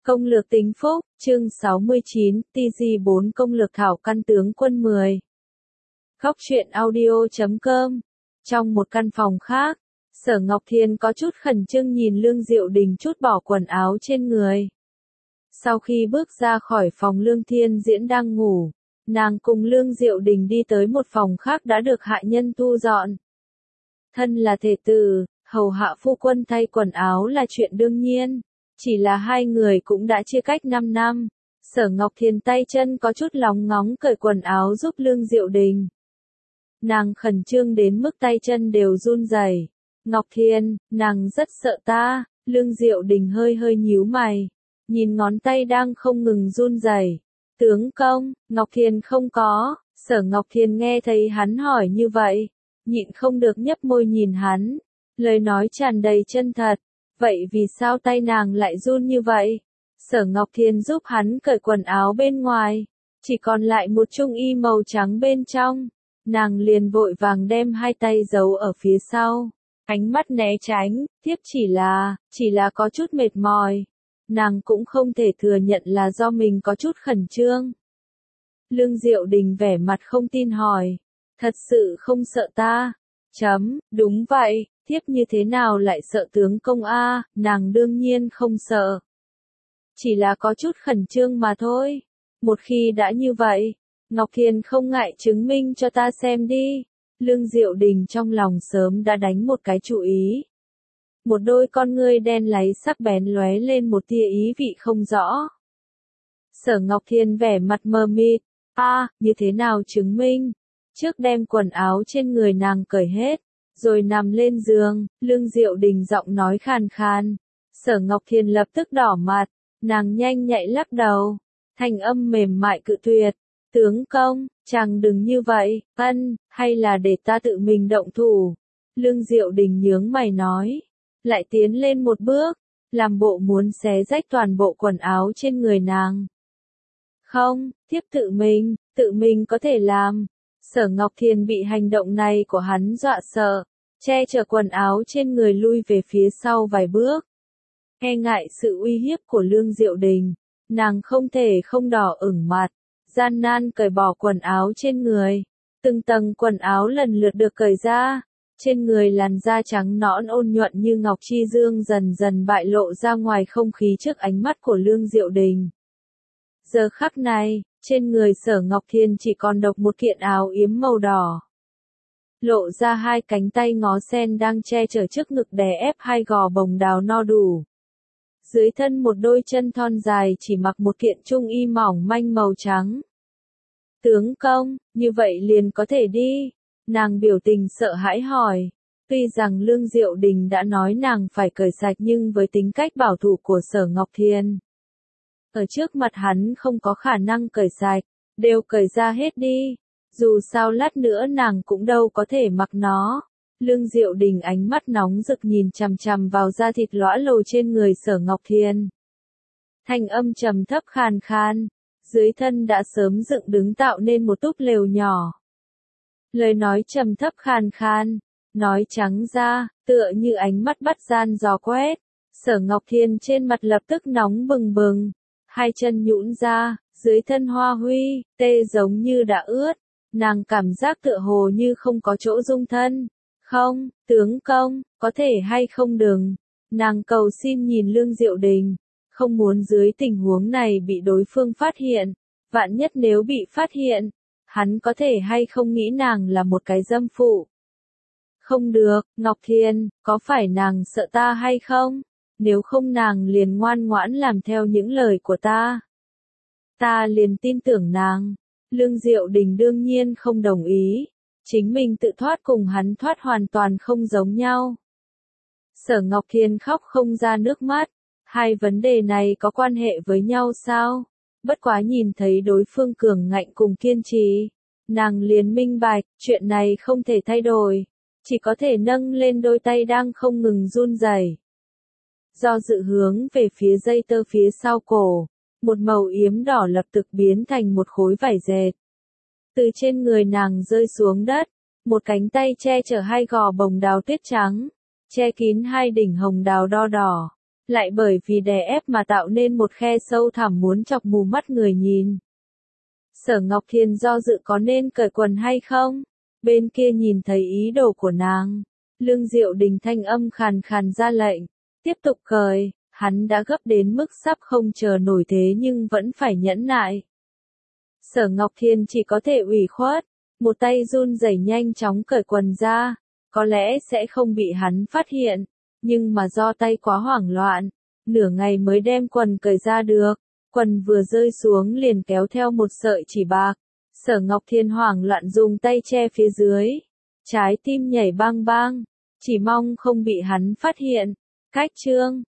Công lược tính phúc, chương 69, TG4 công lược thảo căn tướng quân 10. Góc truyện audio.com. Trong một căn phòng khác, Sở Ngọc Thiên có chút khẩn trương nhìn Lương Diệu Đình trút bỏ quần áo trên người. Sau khi bước ra khỏi phòng Lương Thiên Diễn đang ngủ, nàng cùng Lương Diệu Đình đi tới một phòng khác đã được hạ nhân thu dọn. Thân là thể tử, hầu hạ phu quân thay quần áo là chuyện đương nhiên. Chỉ là hai người cũng đã chia cách 5 năm. Sở Ngọc Thiên tay chân có chút lóng ngóng cởi quần áo giúp Lương Diệu Đình. Nàng khẩn trương đến mức tay chân đều run rẩy. Ngọc Thiên, nàng rất sợ ta. Lương Diệu Đình hơi hơi nhíu mày. Nhìn ngón tay đang không ngừng run rẩy. Tướng công, Ngọc Thiên không có. Sở Ngọc Thiên nghe thấy hắn hỏi như vậy. Nhịn không được nhấp môi nhìn hắn. Lời nói tràn đầy chân thật. Vậy vì sao tay nàng lại run như vậy? Sở Ngọc Thiên giúp hắn cởi quần áo bên ngoài. Chỉ còn lại một trung y màu trắng bên trong. Nàng liền vội vàng đem hai tay giấu ở phía sau. Ánh mắt né tránh, tiếp chỉ là có chút mệt mỏi. Nàng cũng không thể thừa nhận là do mình có chút khẩn trương. Lương Diệu Đình vẻ mặt không tin hỏi. Thật sự không sợ ta? Đúng vậy. Thiếp như thế nào lại sợ tướng công a? Nàng đương nhiên không sợ. Chỉ là có chút khẩn trương mà thôi. Một khi đã như vậy, Ngọc Thiên không ngại chứng minh cho ta xem đi. Lương Diệu Đình trong lòng sớm đã đánh một cái chủ ý. Một đôi con ngươi đen láy sắc bén lóe lên một tia ý vị không rõ. Sở Ngọc Thiên vẻ mặt mờ mịt. Như thế nào chứng minh? Trước đem quần áo trên người nàng cởi hết. Rồi nằm lên giường, Lương Diệu Đình giọng nói khàn khàn. Sở Ngọc Thiên lập tức đỏ mặt, nàng nhanh nhạy lắc đầu. Thanh âm mềm mại cự tuyệt. Tướng công, chàng đừng như vậy, hay là để ta tự mình động thủ. Lương Diệu Đình nhướng mày nói. Lại tiến lên một bước, làm bộ muốn xé rách toàn bộ quần áo trên người nàng. Không, thiếp tự mình có thể làm. Sở Ngọc Thiên bị hành động này của hắn dọa sợ, che chở quần áo trên người lui về phía sau vài bước. E ngại sự uy hiếp của Lương Diệu Đình, nàng không thể không đỏ ửng mặt, gian nan cởi bỏ quần áo trên người. Từng tầng quần áo lần lượt được cởi ra, trên người làn da trắng nõn ôn nhuận như ngọc chi dương dần dần bại lộ ra ngoài không khí trước ánh mắt của Lương Diệu Đình. Giờ khắc này, trên người Sở Ngọc Thiên chỉ còn độc một kiện áo yếm màu đỏ. Lộ ra hai cánh tay ngó sen đang che chở trước ngực đè ép hai gò bồng đào no đủ. Dưới thân một đôi chân thon dài chỉ mặc một kiện trung y mỏng manh màu trắng. Tướng công, như vậy liền có thể đi. Nàng biểu tình sợ hãi hỏi. Tuy rằng Lương Diệu Đình đã nói nàng phải cởi sạch nhưng với tính cách bảo thủ của Sở Ngọc Thiên. Ở trước mặt hắn không có khả năng cởi sạch, đều cởi ra hết đi. Dù sao lát nữa nàng cũng đâu có thể mặc nó. Lương Diệu Đình ánh mắt nóng rực nhìn chằm chằm vào da thịt lõa lồ trên người Sở Ngọc Thiên. Thanh âm trầm thấp khàn khàn, dưới thân đã sớm dựng đứng tạo nên một túp lều nhỏ. Lời nói trầm thấp khàn khàn, nói trắng ra, tựa như ánh mắt bắt gian gió quét. Sở Ngọc Thiên trên mặt lập tức nóng bừng bừng. Hai chân nhũn ra, dưới thân hoa huy, tê giống như đã ướt. Nàng cảm giác tựa hồ như không có chỗ dung thân. Không, tướng công, có thể hay không đừng. Nàng cầu xin nhìn Lương Diệu Đình. Không muốn dưới tình huống này bị đối phương phát hiện. Vạn nhất nếu bị phát hiện, hắn có thể hay không nghĩ nàng là một cái dâm phụ. Không được, Ngọc Thiên, có phải nàng sợ ta hay không? Nếu không nàng liền ngoan ngoãn làm theo những lời của ta. Ta liền tin tưởng nàng. Lương Diệu Đình đương nhiên không đồng ý. Chính mình tự thoát cùng hắn thoát hoàn toàn không giống nhau. Sở Ngọc Thiên khóc không ra nước mắt. Hai vấn đề này có quan hệ với nhau sao? Bất quá nhìn thấy đối phương cường ngạnh cùng kiên trì. Nàng liền minh bạch, chuyện này không thể thay đổi. Chỉ có thể nâng lên đôi tay đang không ngừng run rẩy. Do dự hướng về phía dây tơ phía sau cổ, một màu yếm đỏ lập tức biến thành một khối vải dệt. Từ trên người nàng rơi xuống đất, một cánh tay che chở hai gò bồng đào tuyết trắng, che kín hai đỉnh hồng đào đo đỏ. lại bởi vì đè ép mà tạo nên một khe sâu thẳm muốn chọc mù mắt người nhìn. Sở Ngọc Thiên do dự có nên cởi quần hay không, bên kia nhìn thấy ý đồ của nàng. Lương Diệu Đình thanh âm khàn khàn ra lệnh, tiếp tục cởi, hắn đã gấp đến mức sắp không chờ nổi thế nhưng vẫn phải nhẫn nại. Sở Ngọc Thiên chỉ có thể ủy khuất, một tay run rẩy nhanh chóng cởi quần ra, có lẽ sẽ không bị hắn phát hiện, nhưng mà do tay quá hoảng loạn, nửa ngày mới đem quần cởi ra được, quần vừa rơi xuống liền kéo theo một sợi chỉ bạc. Sở Ngọc Thiên hoảng loạn dùng tay che phía dưới, trái tim nhảy bang bang, chỉ mong không bị hắn phát hiện. Cách chương